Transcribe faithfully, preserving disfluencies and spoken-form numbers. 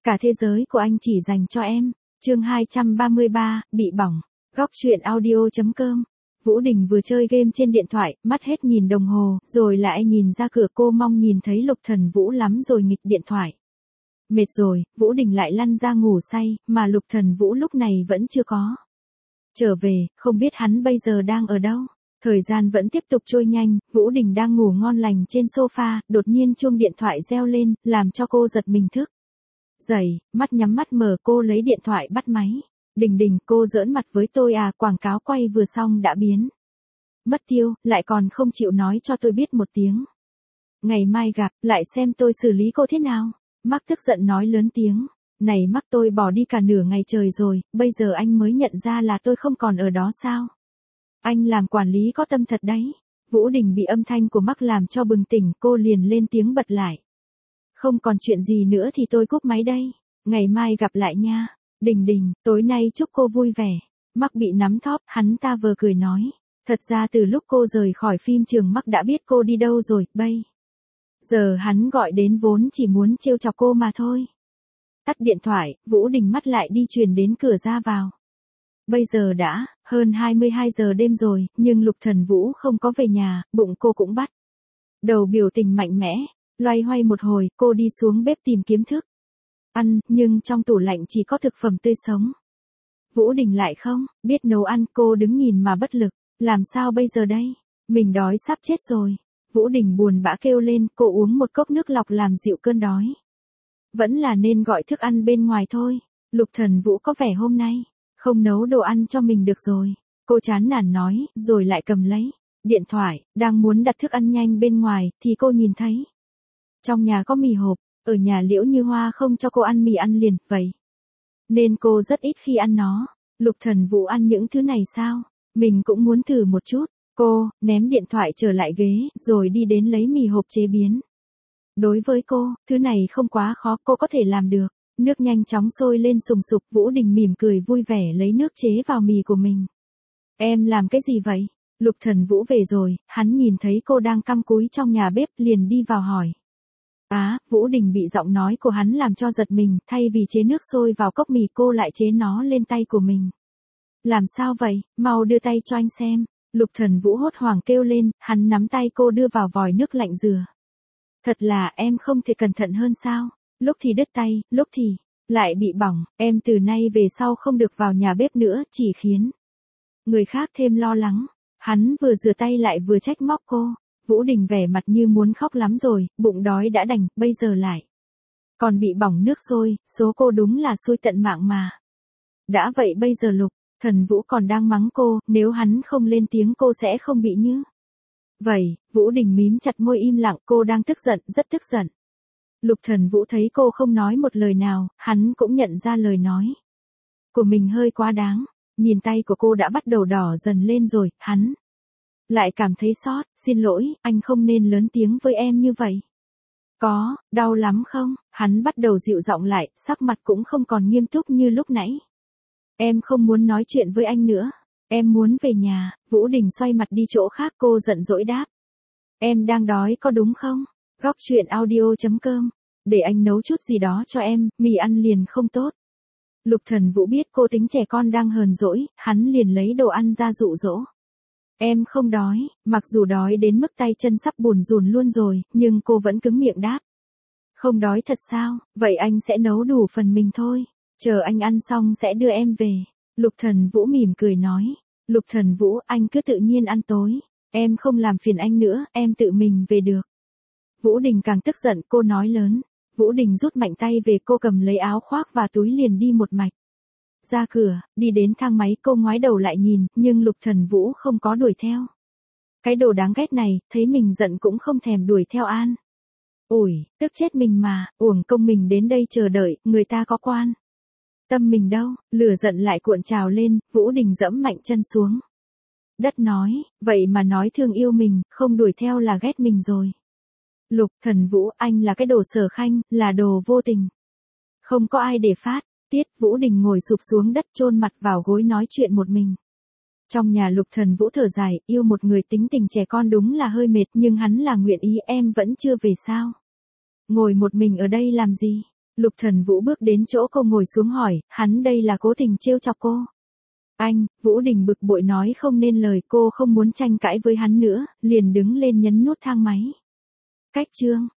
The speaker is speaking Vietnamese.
Cả thế giới của anh chỉ dành cho em. Chương hai trăm ba mươi ba, bị bỏng. Góc truyện audio chấm com. Vũ Đình vừa chơi game trên điện thoại, mắt hết nhìn đồng hồ, rồi lại nhìn ra cửa. Cô mong nhìn thấy Lục Thần Vũ lắm rồi nghịch điện thoại. Mệt rồi, Vũ Đình lại lăn ra ngủ say, mà Lục Thần Vũ lúc này vẫn chưa có trở về, không biết hắn bây giờ đang ở đâu. Thời gian vẫn tiếp tục trôi nhanh, Vũ Đình đang ngủ ngon lành trên sofa, đột nhiên chuông điện thoại reo lên, làm cho cô giật mình thức dậy, mắt nhắm mắt mở. Cô lấy điện thoại bắt máy. Đình Đình, cô giỡn mặt với tôi à? Quảng cáo quay vừa xong đã biến mất tiêu, lại còn không chịu nói cho tôi biết một tiếng. Ngày mai gặp, lại xem tôi xử lý cô thế nào. Mark tức giận nói lớn tiếng. Này Mark, tôi bỏ đi cả nửa ngày trời rồi, bây giờ anh mới nhận ra là tôi không còn ở đó sao? Anh làm quản lý có tâm thật đấy. Vũ Đình bị âm thanh của Mark làm cho bừng tỉnh, cô liền lên tiếng bật lại. Không còn chuyện gì nữa thì tôi cúp máy đây. Ngày mai gặp lại nha. Đình Đình, tối nay chúc cô vui vẻ. Mark bị nắm thóp, hắn ta vờ cười nói. Thật ra từ lúc cô rời khỏi phim trường Mark đã biết cô đi đâu rồi, bây giờ hắn gọi đến vốn chỉ muốn trêu chọc cô mà thôi. Tắt điện thoại, Vũ Đình mắt lại đi truyền đến cửa ra vào. Bây giờ đã hơn hai mươi hai giờ đêm rồi, nhưng Lục Thần Vũ không có về nhà, bụng cô cũng bắt đầu biểu tình mạnh mẽ. Loay hoay một hồi, cô đi xuống bếp tìm kiếm thức ăn, nhưng trong tủ lạnh chỉ có thực phẩm tươi sống. Vũ Đình lại không biết nấu ăn, cô đứng nhìn mà bất lực. Làm sao bây giờ đây? Mình đói sắp chết rồi. Vũ Đình buồn bã kêu lên, cô uống một cốc nước lọc làm dịu cơn đói. Vẫn là nên gọi thức ăn bên ngoài thôi. Lục Thần Vũ có vẻ hôm nay không nấu đồ ăn cho mình được rồi. Cô chán nản nói, rồi lại cầm lấy điện thoại, đang muốn đặt thức ăn nhanh bên ngoài, thì cô nhìn thấy trong nhà có mì hộp. Ở nhà Liễu Như Hoa không cho cô ăn mì ăn liền, vậy nên cô rất ít khi ăn nó. Lục Thần Vũ ăn những thứ này sao? Mình cũng muốn thử một chút. Cô ném điện thoại trở lại ghế, rồi đi đến lấy mì hộp chế biến. Đối với cô, thứ này không quá khó, cô có thể làm được. Nước nhanh chóng sôi lên sùng sục, Vũ Đình mỉm cười vui vẻ lấy nước chế vào mì của mình. Em làm cái gì vậy? Lục Thần Vũ về rồi, hắn nhìn thấy cô đang căm cúi trong nhà bếp liền đi vào hỏi. Á, Vũ Đình bị giọng nói của hắn làm cho giật mình, thay vì chế nước sôi vào cốc mì cô lại chế nó lên tay của mình. Làm sao vậy, mau đưa tay cho anh xem. Lục Thần Vũ hốt hoảng kêu lên, hắn nắm tay cô đưa vào vòi nước lạnh rửa. Thật là em không thể cẩn thận hơn sao? Lúc thì đứt tay, lúc thì lại bị bỏng, em từ nay về sau không được vào nhà bếp nữa, chỉ khiến người khác thêm lo lắng. Hắn vừa rửa tay lại vừa trách móc cô. Vũ Đình vẻ mặt như muốn khóc lắm rồi, bụng đói đã đành, bây giờ lại còn bị bỏng nước sôi, số cô đúng là xui tận mạng mà. Đã vậy bây giờ Lục Thần Vũ còn đang mắng cô, nếu hắn không lên tiếng cô sẽ không bị như vậy. Vũ Đình mím chặt môi im lặng, cô đang tức giận, rất tức giận. Lục Thần Vũ thấy cô không nói một lời nào, hắn cũng nhận ra lời nói của mình hơi quá đáng. Nhìn tay của cô đã bắt đầu đỏ dần lên rồi, hắn lại cảm thấy xót. Xin lỗi, anh không nên lớn tiếng với em như vậy. Có, đau lắm không? Hắn bắt đầu dịu giọng lại, sắc mặt cũng không còn nghiêm túc như lúc nãy. Em không muốn nói chuyện với anh nữa. Em muốn về nhà. Vũ Đình xoay mặt đi chỗ khác, cô giận dỗi đáp. Em đang đói có đúng không? Góc truyện audio chấm com. Để anh nấu chút gì đó cho em, mì ăn liền không tốt. Lục Thần Vũ biết cô tính trẻ con đang hờn dỗi, hắn liền lấy đồ ăn ra dụ dỗ. Em không đói, mặc dù đói đến mức tay chân sắp bùn rùn luôn rồi, nhưng cô vẫn cứng miệng đáp. Không đói thật sao? Vậy anh sẽ nấu đủ phần mình thôi. Chờ anh ăn xong sẽ đưa em về. Lục Thần Vũ mỉm cười nói. Lục Thần Vũ, anh cứ tự nhiên ăn tối. Em không làm phiền anh nữa, em tự mình về được. Vũ Đình càng tức giận, cô nói lớn. Vũ Đình rút mạnh tay về, cô cầm lấy áo khoác và túi liền đi một mạch ra cửa. Đi đến thang máy, cô ngoái đầu lại nhìn, nhưng Lục Thần Vũ không có đuổi theo. Cái đồ đáng ghét này, thấy mình giận cũng không thèm đuổi theo an. Ủi, tức chết mình mà, uổng công mình đến đây chờ đợi, người ta có quan tâm mình đâu. Lửa giận lại cuộn trào lên, Vũ Đình dẫm mạnh chân xuống đất nói, vậy mà nói thương yêu mình, không đuổi theo là ghét mình rồi. Lục Thần Vũ, anh là cái đồ sở khanh, là đồ vô tình. Không có ai để phát tiết. Vũ Đình ngồi sụp xuống đất chôn mặt vào gối nói chuyện một mình. Trong nhà Lục Thần Vũ thở dài, yêu một người tính tình trẻ con đúng là hơi mệt, nhưng hắn là nguyện ý. Em vẫn chưa về sao? Ngồi một mình ở đây làm gì? Lục Thần Vũ bước đến chỗ cô ngồi xuống hỏi, hắn đây là cố tình trêu chọc cô. Anh, Vũ Đình bực bội nói không nên lời, cô không muốn tranh cãi với hắn nữa, liền đứng lên nhấn nút thang máy. Cách chương